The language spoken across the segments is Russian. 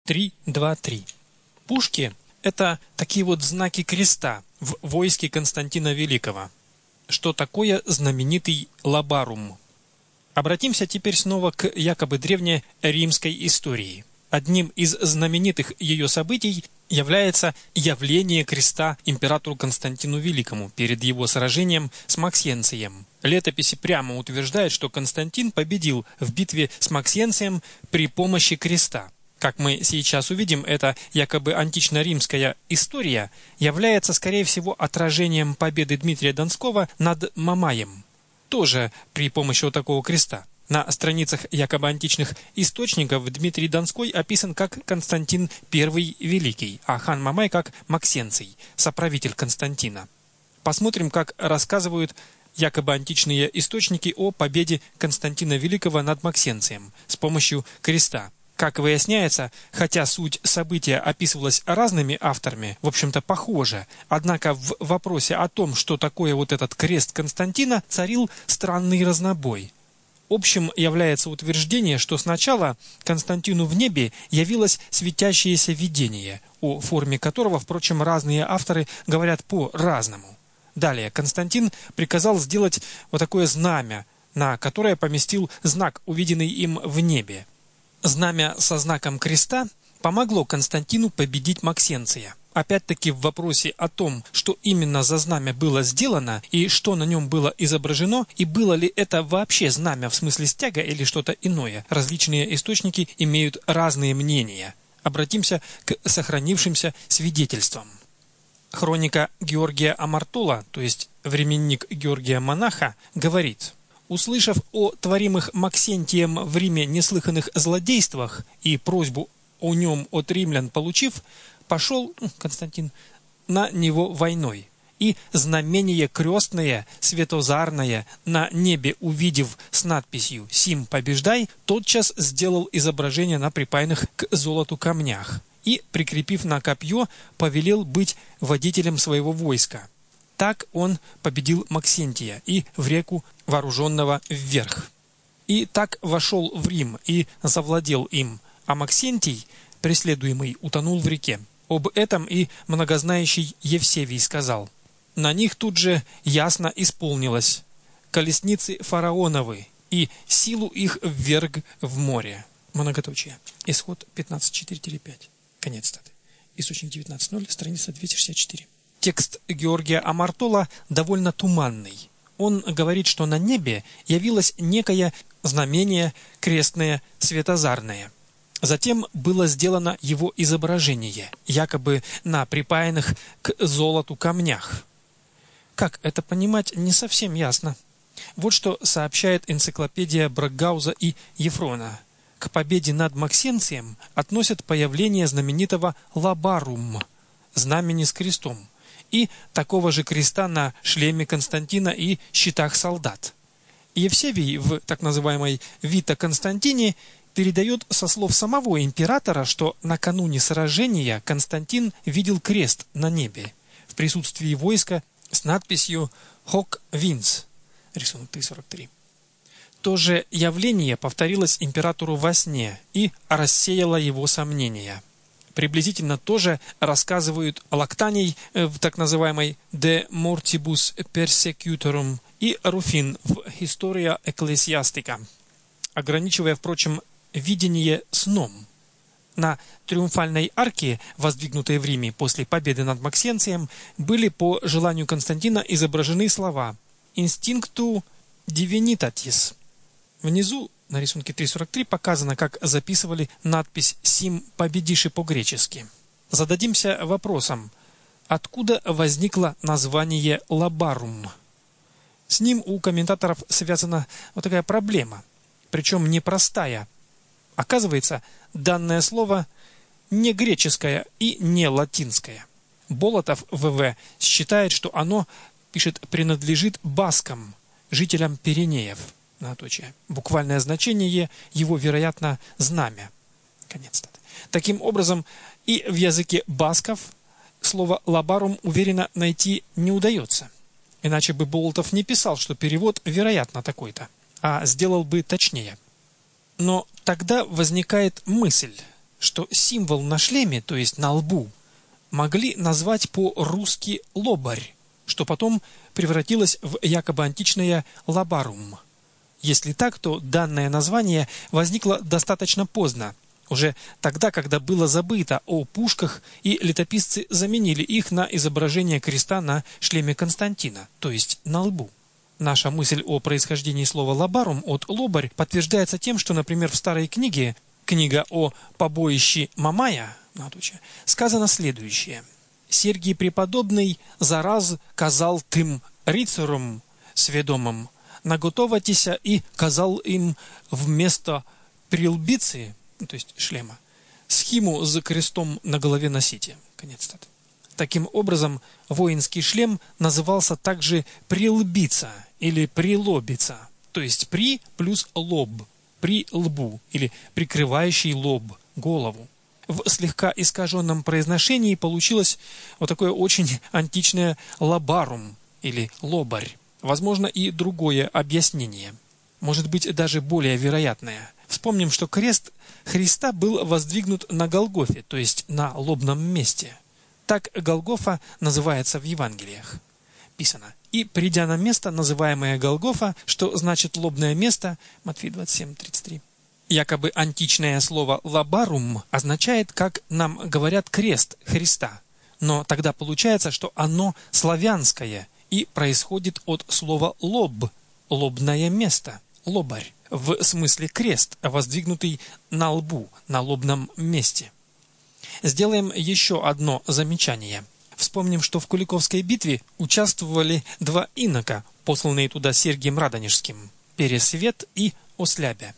3.2.3. Пушки – это такие вот знаки креста в войске Константина Великого. Что такое знаменитый лабарум? Обратимся теперь снова к якобы древней римской истории. Одним из знаменитых ее событий является явление креста императору Константину Великому перед его сражением с Максенцием. Летописи прямо утверждают, что Константин победил в битве с Максенцием при помощи креста. Как мы сейчас увидим, эта якобы антично-римская история является, скорее всего, отражением победы Дмитрия Донского над Мамаем, тоже при помощи вот такого креста. На страницах якобы античных источников Дмитрий Донской описан как Константин I Великий, а хан Мамай как Максенций, соправитель Константина. Посмотрим, как рассказывают якобы античные источники о победе Константина Великого над Максенцием с помощью креста. Как выясняется, хотя суть события описывалась разными авторами, в общем-то похоже, однако в вопросе о том, что такое вот этот крест Константина, царил странный разнобой. Общим является утверждение, что сначала Константину в небе явилось светящееся видение, о форме которого, впрочем, разные авторы говорят по-разному. Далее Константин приказал сделать вот такое знамя, на которое поместил знак, увиденный им в небе. Знамя со знаком креста помогло Константину победить Максенция. Опять-таки в вопросе о том, что именно за знамя было сделано и что на нем было изображено, и было ли это вообще знамя в смысле стяга или что-то иное, различные источники имеют разные мнения. Обратимся к сохранившимся свидетельствам. Хроника Георгия Амартола, то есть временник Георгия Монаха, говорит: услышав о творимых Максентием в Риме неслыханных злодействах и просьбу о нем от римлян получив, пошел Константин на него войной. И знамение крестное, светозарное, на небе увидев с надписью «Сим побеждай», тотчас сделал изображение на припаянных к золоту камнях и, прикрепив на копье, повелел быть водителем своего войска. Так он победил Максентия и в реку вооруженного вверх. И так вошел в Рим и завладел им, а Максентий, преследуемый, утонул в реке. Об этом и многознающий Евсевий сказал: на них тут же ясно исполнилось: колесницы фараоновы, и силу их вверг в море. Многоточие. Исход 15.4-5. Конец статы. Источник 19.0, страница 264. Текст Георгия Амартола довольно туманный. Он говорит, что на небе явилось некое знамение крестное светозарное. Затем было сделано его изображение, якобы на припаянных к золоту камнях. Как это понимать, не совсем ясно. Вот что сообщает энциклопедия Брагауза и Ефрона. К победе над Максенцием относят появление знаменитого лабарум, знамени с крестом, и такого же креста на шлеме Константина и щитах солдат. Евсевий в так называемой «Вита Константине» передает со слов самого императора, что накануне сражения Константин видел крест на небе в присутствии войска с надписью «Hoc Vince», рисунок 3.43. То же явление повторилось императору во сне и рассеяло его сомнения. Приблизительно то же рассказывают Лактаний в так называемой «De Mortibus Persecutorum» и Руфин в «Historia Ecclesiastica», ограничивая, впрочем, видение сном. На триумфальной арке, воздвигнутой в Риме после победы над Максенцием, были по желанию Константина изображены слова «Instinctu Divinitatis». Внизу на рисунке 3.43 показано, как записывали надпись «Сим победиши» по-гречески. Зададимся вопросом, откуда возникло название «лабарум». С ним у комментаторов связана вот такая проблема, причем непростая. Оказывается, данное слово не греческое и не латинское. Болотов В.В. считает, что оно, пишет, принадлежит баскам, жителям Пиренеев. Буквальное значение его, вероятно, знамя. Конец статы. Таким образом, и в языке басков слово «лабарум» уверенно найти не удается. Иначе бы Болотов не писал, что перевод, вероятно, такой-то, а сделал бы точнее. Но тогда возникает мысль, что символ на шлеме, то есть на лбу, могли назвать по-русски лобарь, что потом превратилось в якобы античное лабарум. Если так, то данное название возникло достаточно поздно, уже тогда, когда было забыто о пушках, и летописцы заменили их на изображение креста на шлеме Константина, то есть на лбу. Наша мысль о происхождении слова «лабарум» от «лобарь» подтверждается тем, что, например, в старой книге, книга о побоище Мамая, сказано следующее. «Сергий преподобный зараз казал тым рицарам сведомым наготоватися и казал им вместо прилбицы», то есть шлема, схиму с крестом на голове носите. Конец цитаты. Таким образом, воинский шлем назывался также прилбица или прилобица, то есть при плюс лоб, при лбу или прикрывающий лоб, голову. В слегка искаженном произношении получилось вот такое очень античное лабарум или лобарь. Возможно и другое объяснение, может быть даже более вероятное. Вспомним, что крест Христа был воздвигнут на Голгофе, то есть на лобном месте. Так Голгофа называется в Евангелиях. Писано: «И, придя на место, называемое Голгофа», что значит лобное место, Матфея 27:33. Якобы античное слово «лабарум» означает, как нам говорят, крест Христа. Но тогда получается, что оно славянское и происходит от слова «лоб», лобное место, лобарь, в смысле крест, воздвигнутый на лбу, на лобном месте. Сделаем еще одно замечание. Вспомним, что в Куликовской битве участвовали два инока, посланные туда Сергием Радонежским, Пересвет и Ослябя.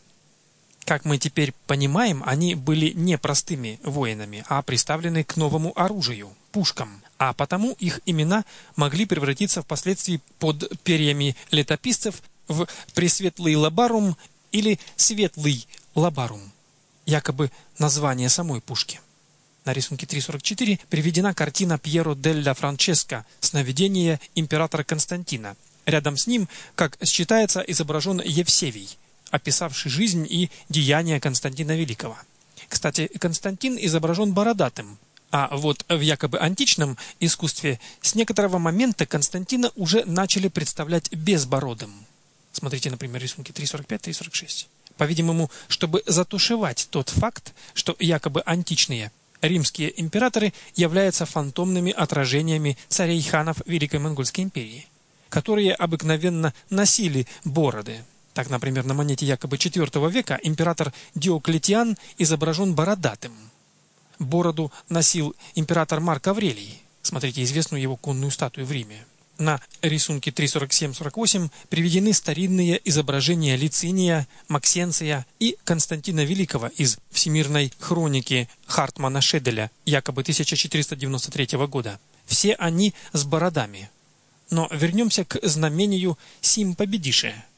Как мы теперь понимаем, они были не простыми воинами, а приставлены к новому оружию, пушкам, а потому их имена могли превратиться впоследствии под перьями летописцев в Пресветлый лабарум или Светлый лабарум, якобы название самой пушки. На рисунке 3.44 приведена картина Пьеро делла Франческо «Сновидение императора Константина». Рядом с ним, как считается, изображен Евсевий, описавший жизнь и деяния Константина Великого. Кстати, Константин изображен бородатым, а вот в якобы античном искусстве с некоторого момента Константина уже начали представлять безбородым. Смотрите, например, рисунки 3.45-3.46. По-видимому, чтобы затушевать тот факт, что якобы античные римские императоры являются фантомными отражениями царей-ханов Великой Монгольской империи, которые обыкновенно носили бороды. Так, например, на монете якобы IV века император Диоклетиан изображен бородатым. Бороду носил император Марк Аврелий. Смотрите известную его конную статую в Риме. На рисунке 3.47-48 приведены старинные изображения Лициния, Максенция и Константина Великого из Всемирной хроники Хартмана Шеделя, якобы 1493 года. Все они с бородами. Но вернемся к знамению «Сим победише».